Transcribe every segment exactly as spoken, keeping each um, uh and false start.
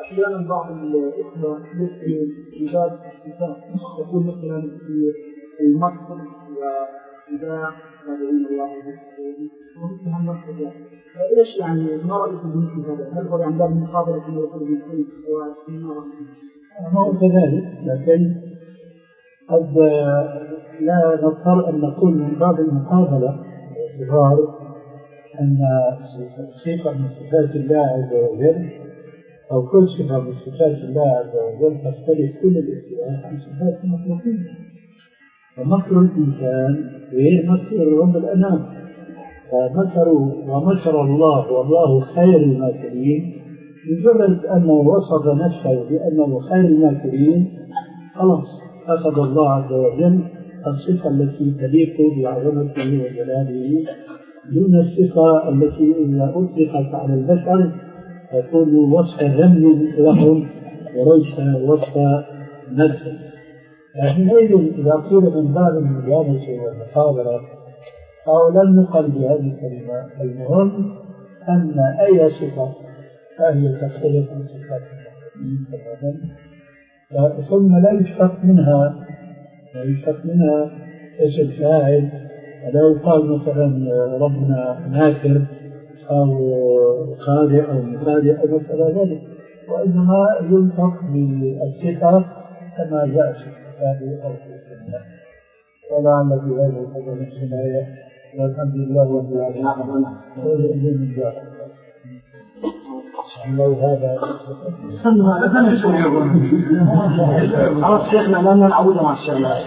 أحيانا بعض الإخوة يفتي في باب الصفات يقول مثلا في المكر وإذا تدعون الله ومثل هالمكر إيش يعني ما رأيك في هذا؟ هل هو يعني باب المقابلة كما يقول ابن القيم وما ما هو كذلك، لكن قد لا نضطر أن نقول من باب المقابلة باعتبار أن صفة من صفات الله عز وجل أو كل صفة من صفات الله عز وجل تختلف كل الاختلاف عن صفات المخلوقين. فمكر الإنسان غير مكر رب الأنام، فمكروا ومكر الله والله خير الماكرين. مجرد أنه وصف نفسه بأنه خير الماكرين خلاص أخذ الله عز وجل الصفة التي تليق بعظمته وجلاله دون الصفة التي إذا أطلقت على البشر تكون وصف ذم لهم وليس وصف نفس. حينئذ إذا قيل من باب المجالسة والمقابلة أو لم نقل بهذه الكلمة، المهم أن أي صفة فهي تختلف عن صفات المخلوقين تماما، ثم لا يشتق منها لا يشتق منها اسم الفاعل، ولا يقال مثلا ربنا ناكر أو خادع أو مخادع أو مثل ذلك، وإنما ينطق بالصفة كما جاء في الكتاب أو في السنة. ولعل في هذا القدر السناية والحمد لله رب العالمين وإليه من جاء الله. هذا خلاص شيخنا لأننا نعود مع الشغلات.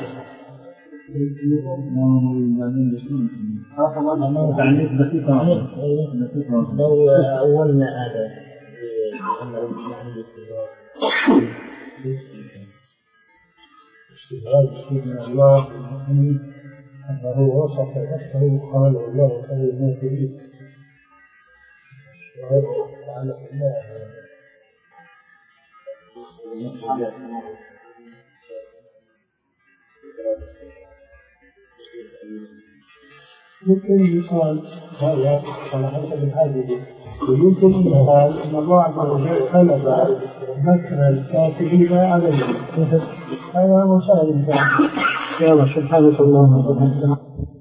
لو أولنا هذا اشتغال من الله المؤمن أنه وصف نفسه قال والله خير الماكرين على الله. يمكن يقال هذا على حسب الحادثة، ويمكن أن يقال أن الله عز وجل خلق مكر الكافرين عليه. هذا مسائل. يا الله سبحانه وتعالى.